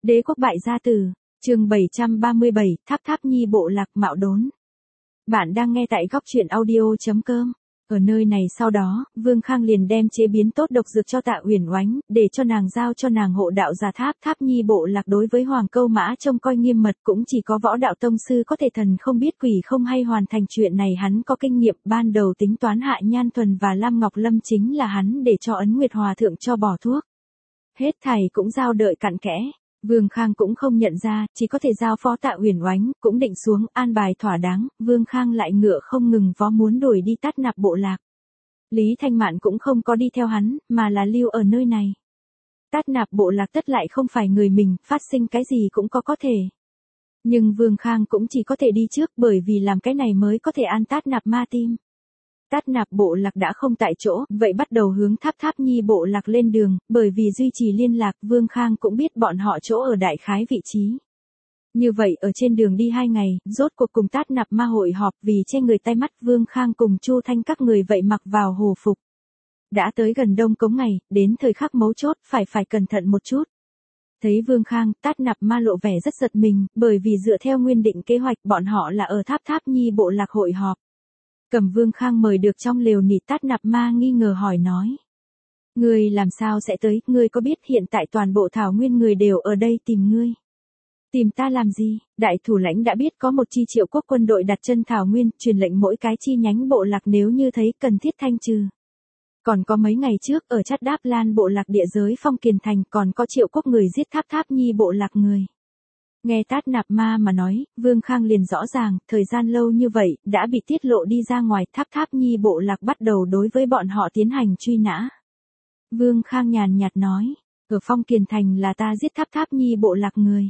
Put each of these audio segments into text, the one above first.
Đế quốc bại gia tử, chương 737, Tháp Tháp Nhi bộ lạc mạo đốn. Bạn đang nghe tại góc truyện audio.com. Ở nơi này sau đó, Vương Khang liền đem chế biến tốt độc dược cho Tạ Uyển Oánh, để cho nàng giao cho nàng hộ đạo giả Tháp Tháp Nhi bộ lạc. Đối với Hoàng Câu Mã trông coi nghiêm mật, cũng chỉ có võ đạo tông sư có thể thần không biết quỷ không hay hoàn thành chuyện này. Hắn có kinh nghiệm, ban đầu tính toán Hạ Nhan Thuần và Lam Ngọc Lâm chính là hắn để cho Ấn Nguyệt Hòa thượng cho bỏ thuốc. Hết thảy cũng giao đợi cặn kẽ. Vương Khang cũng không nhận ra, chỉ có thể giao phó Tạ Uyển Oánh, cũng định xuống an bài thỏa đáng. Vương Khang lại ngựa không ngừng vó muốn đuổi đi Tát Nạp bộ lạc. Lý Thanh Mạn cũng không có đi theo hắn, mà là lưu ở nơi này. Tát Nạp bộ lạc tất lại không phải người mình, phát sinh cái gì cũng có thể. Nhưng Vương Khang cũng chỉ có thể đi trước, bởi vì làm cái này mới có thể an Tát Nạp ma tim. Tát Nạp bộ lạc đã không tại chỗ, vậy bắt đầu hướng Tháp Tháp Nhi bộ lạc lên đường, bởi vì duy trì liên lạc, Vương Khang cũng biết bọn họ chỗ ở đại khái vị trí. Như vậy ở trên đường đi 2 ngày, rốt cuộc cùng Tát Nạp ma hội họp, vì che người tai mắt, Vương Khang cùng Chu Thanh các người vậy mặc vào hồ phục. Đã tới gần Đông Cống ngày, đến thời khắc mấu chốt, phải cẩn thận một chút. Thấy Vương Khang, Tát Nạp ma lộ vẻ rất giật mình, bởi vì dựa theo nguyên định kế hoạch, bọn họ là ở Tháp Tháp Nhi bộ lạc hội họp. Cầm Vương Khang mời được trong lều nịt, Tát Nạp ma nghi ngờ hỏi nói. Ngươi làm sao sẽ tới, ngươi có biết hiện tại toàn bộ thảo nguyên người đều ở đây tìm ngươi. Tìm ta làm gì? Đại thủ lãnh đã biết có một chi Triệu quốc quân đội đặt chân thảo nguyên, truyền lệnh mỗi cái chi nhánh bộ lạc nếu như thấy cần thiết thanh trừ. Còn có mấy ngày trước ở Chát Đáp Lan bộ lạc địa giới Phong Kiền Thành còn có Triệu quốc người giết Tháp Tháp Nhi bộ lạc người. Nghe Tát Nạp ma mà nói, Vương Khang liền rõ ràng, thời gian lâu như vậy, đã bị tiết lộ đi ra ngoài. Tháp Tháp Nhi bộ lạc bắt đầu đối với bọn họ tiến hành truy nã. Vương Khang nhàn nhạt nói, ở Phong Kiền Thành là ta giết Tháp Tháp Nhi bộ lạc người.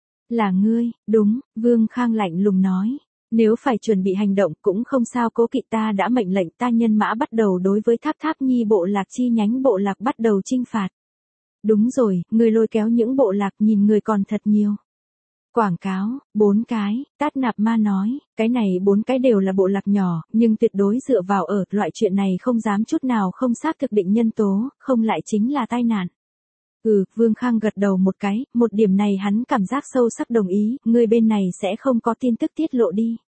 Là ngươi, đúng, Vương Khang lạnh lùng nói. Nếu phải chuẩn bị hành động cũng không sao, cố kỵ, ta đã mệnh lệnh ta nhân mã bắt đầu đối với Tháp Tháp Nhi bộ lạc chi nhánh bộ lạc bắt đầu chinh phạt. Đúng rồi, ngươi lôi kéo những bộ lạc, nhìn người còn thật nhiều. Quảng cáo, 4 cái, Tát Nạp ma nói, cái này 4 cái đều là bộ lạc nhỏ, nhưng tuyệt đối dựa vào ở, loại chuyện này không dám chút nào không xác thực định nhân tố, không lại chính là tai nạn. Vương Khang gật đầu một cái, một điểm này hắn cảm giác sâu sắc đồng ý, ngươi bên này sẽ không có tin tức tiết lộ đi.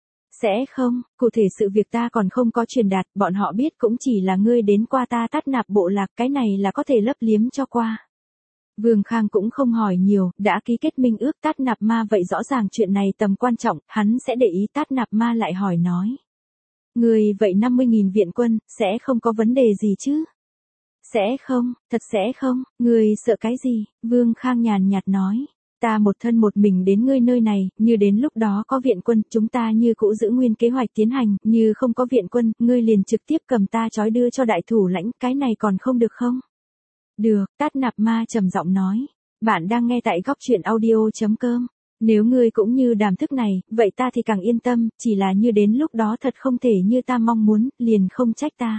Sẽ không, cụ thể sự việc ta còn không có truyền đạt, bọn họ biết cũng chỉ là ngươi đến qua ta Tát Nạp bộ lạc, cái này là có thể lấp liếm cho qua. Vương Khang cũng không hỏi nhiều, đã ký kết minh ước Tát Nạp ma vậy rõ ràng chuyện này tầm quan trọng, hắn sẽ để ý. Tát Nạp ma lại hỏi nói. Người vậy 50.000 viện quân, sẽ không có vấn đề gì chứ? Sẽ không, thật sẽ không, người sợ cái gì? Vương Khang nhàn nhạt nói. Ta một thân một mình đến ngươi nơi này, như đến lúc đó có viện quân, chúng ta như cũ giữ nguyên kế hoạch tiến hành, như không có viện quân, ngươi liền trực tiếp cầm ta trói đưa cho đại thủ lãnh, cái này còn không được không? Được, Tát Nạp ma trầm giọng nói. Bạn đang nghe tại góc truyện audio.com. Nếu ngươi cũng như đàm thức này, vậy ta thì càng yên tâm, chỉ là như đến lúc đó thật không thể như ta mong muốn, liền không trách ta.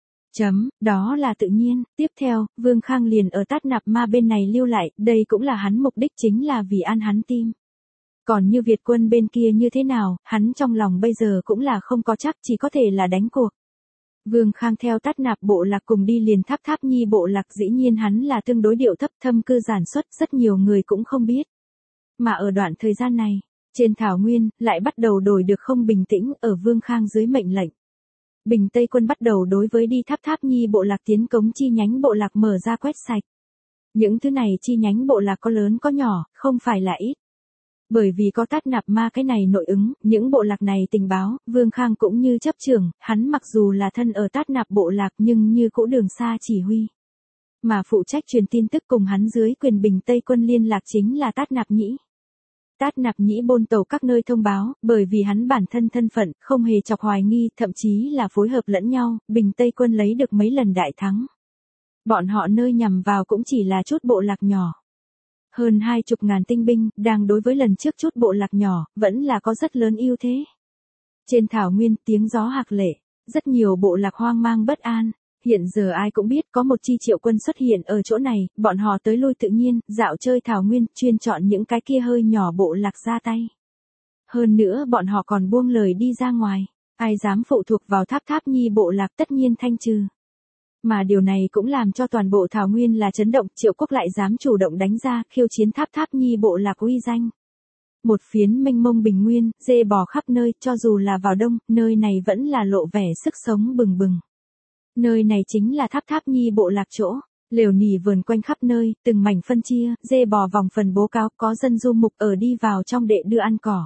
Đó là tự nhiên. Tiếp theo, Vương Khang liền ở Tát Nạp ma bên này lưu lại, đây cũng là hắn mục đích, chính là vì an hắn tim. Còn như Việt quân bên kia như thế nào, hắn trong lòng bây giờ cũng là không có chắc, chỉ có thể là đánh cuộc. Vương Khang theo Tát Nạp bộ lạc cùng đi liền Tháp Tháp Nhi bộ lạc, dĩ nhiên hắn là tương đối điệu thấp, thâm cư giản xuất, rất nhiều người cũng không biết. Mà ở đoạn thời gian này, trên thảo nguyên, lại bắt đầu đổi được không bình tĩnh, ở Vương Khang dưới mệnh lệnh. Bình Tây quân bắt đầu đối với đi Tháp Tháp Nhi bộ lạc tiến cống chi nhánh bộ lạc mở ra quét sạch. Những thứ này chi nhánh bộ lạc có lớn có nhỏ, không phải là ít. Bởi vì có Tát Nạp ma cái này nội ứng, những bộ lạc này tình báo, Vương Khang cũng như chấp trưởng, hắn mặc dù là thân ở Tát Nạp bộ lạc nhưng như cũ đường xa chỉ huy. Mà phụ trách truyền tin tức cùng hắn dưới quyền Bình Tây quân liên lạc chính là Tát Nạp Nhĩ. Tát Nạp Nhĩ bôn tàu các nơi thông báo, bởi vì hắn bản thân thân phận, không hề chọc hoài nghi, thậm chí là phối hợp lẫn nhau, Bình Tây quân lấy được mấy lần đại thắng. Bọn họ nơi nhằm vào cũng chỉ là chút bộ lạc nhỏ. Hơn 20.000 tinh binh, đang đối với lần trước chút bộ lạc nhỏ, vẫn là có rất lớn ưu thế. Trên thảo nguyên, tiếng gió hạc lệ, rất nhiều bộ lạc hoang mang bất an. Hiện giờ ai cũng biết có một chi Triệu quân xuất hiện ở chỗ này, bọn họ tới lui tự nhiên, dạo chơi thảo nguyên, chuyên chọn những cái kia hơi nhỏ bộ lạc ra tay. Hơn nữa bọn họ còn buông lời đi ra ngoài, ai dám phụ thuộc vào Tháp Tháp Nhi bộ lạc tất nhiên thanh trừ. Mà điều này cũng làm cho toàn bộ Thảo Nguyên là chấn động, Triệu Quốc lại dám chủ động đánh ra, khiêu chiến Tháp Tháp Nhi bộ lạc uy danh. Một phiến mênh mông bình nguyên, dê bò khắp nơi, cho dù là vào đông, nơi này vẫn là lộ vẻ sức sống bừng bừng. Nơi này chính là Tháp Tháp Nhi bộ lạc chỗ. Lều nỉ vườn quanh khắp nơi, từng mảnh phân chia, dê bò vòng phần bố cáo, có dân du mục ở đi vào trong để đưa ăn cỏ.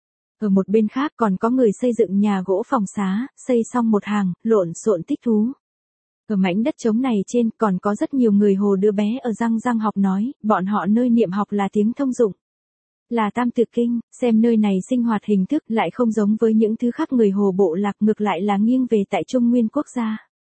Ở một bên khác còn có người xây dựng nhà gỗ phòng xá, xây xong một hàng, lộn xộn thích thú. Ở mảnh đất trống này trên còn có rất nhiều người hồ đứa bé ở răng răng học nói, bọn họ nơi niệm học là tiếng thông dụng. Là Tam Tự Kinh, xem nơi này sinh hoạt hình thức lại không giống với những thứ khác người hồ bộ lạc, ngược lại là nghiêng về tại Trung Nguyên quốc gia.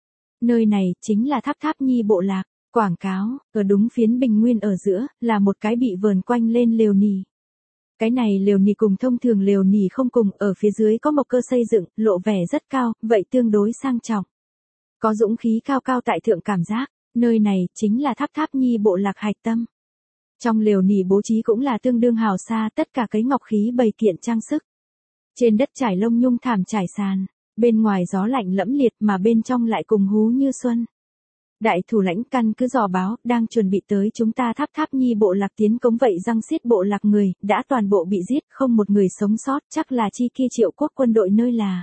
Nơi này chính là Tháp Tháp Nhi bộ lạc. Quảng cáo, ở đúng phiến bình nguyên ở giữa, là một cái bị vờn quanh lên lều nỉ. Cái này lều nỉ cùng thông thường lều nỉ không cùng, ở phía dưới có một cơ xây dựng, lộ vẻ rất cao, vậy tương đối sang trọng. Có dũng khí cao cao tại thượng cảm giác, nơi này chính là Tháp Tháp Nhi bộ lạc hạch tâm. Trong lều nỉ bố trí cũng là tương đương hào xa, tất cả cái ngọc khí bày kiện trang sức. Trên đất trải lông nhung thảm trải sàn, bên ngoài gió lạnh lẫm liệt mà bên trong lại cùng hú như xuân. Đại thủ lãnh căn cứ dò báo, đang chuẩn bị tới chúng ta Tháp Tháp Nhi bộ lạc tiến cống vậy răng xiết bộ lạc người, đã toàn bộ bị giết, không một người sống sót, chắc là chi kia Triệu Quốc quân đội nơi là.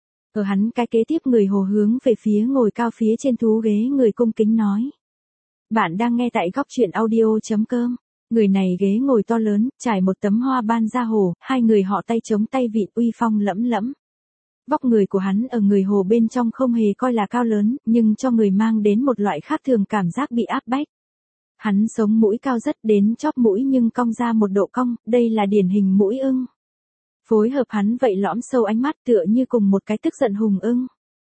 Ở hắn cái kế tiếp người hồ hướng về phía ngồi cao phía trên thú ghế người cung kính nói. Bạn đang nghe tại góc truyện audio.com. Người này ghế ngồi to lớn, trải một tấm hoa ban da hồ, hai người họ tay chống tay vịn uy phong lẫm lẫm. Vóc người của hắn ở người hồ bên trong không hề coi là cao lớn, nhưng cho người mang đến một loại khác thường cảm giác bị áp bách. Hắn sống mũi cao rất đến chóp mũi nhưng cong ra một độ cong, đây là điển hình mũi ưng. Phối hợp hắn vậy lõm sâu ánh mắt tựa như cùng một cái tức giận hùng ưng.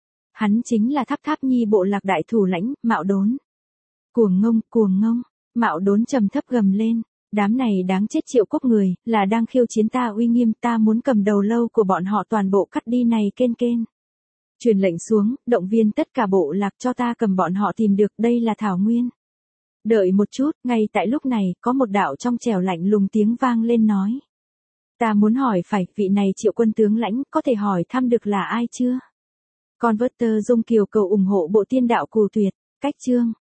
Hắn chính là Tháp Tháp Nhi bộ lạc đại thủ lãnh, Mạo Đốn. Cuồng ngông, Mạo Đốn trầm thấp gầm lên. Đám này đáng chết Triệu Quốc người, là đang khiêu chiến ta uy nghiêm, ta muốn cầm đầu lâu của bọn họ toàn bộ cắt đi này kên. Truyền lệnh xuống, động viên tất cả bộ lạc cho ta cầm bọn họ tìm được, đây là Thảo Nguyên. Đợi một chút, ngay tại lúc này, có một đạo trong trẻo lạnh lùng tiếng vang lên nói. Ta muốn hỏi phải, vị này Triệu quân tướng lãnh, có thể hỏi thăm được là ai chưa? Converter Dung Kiều cầu ủng hộ bộ tiên đạo Cù Tuyệt, cách chương.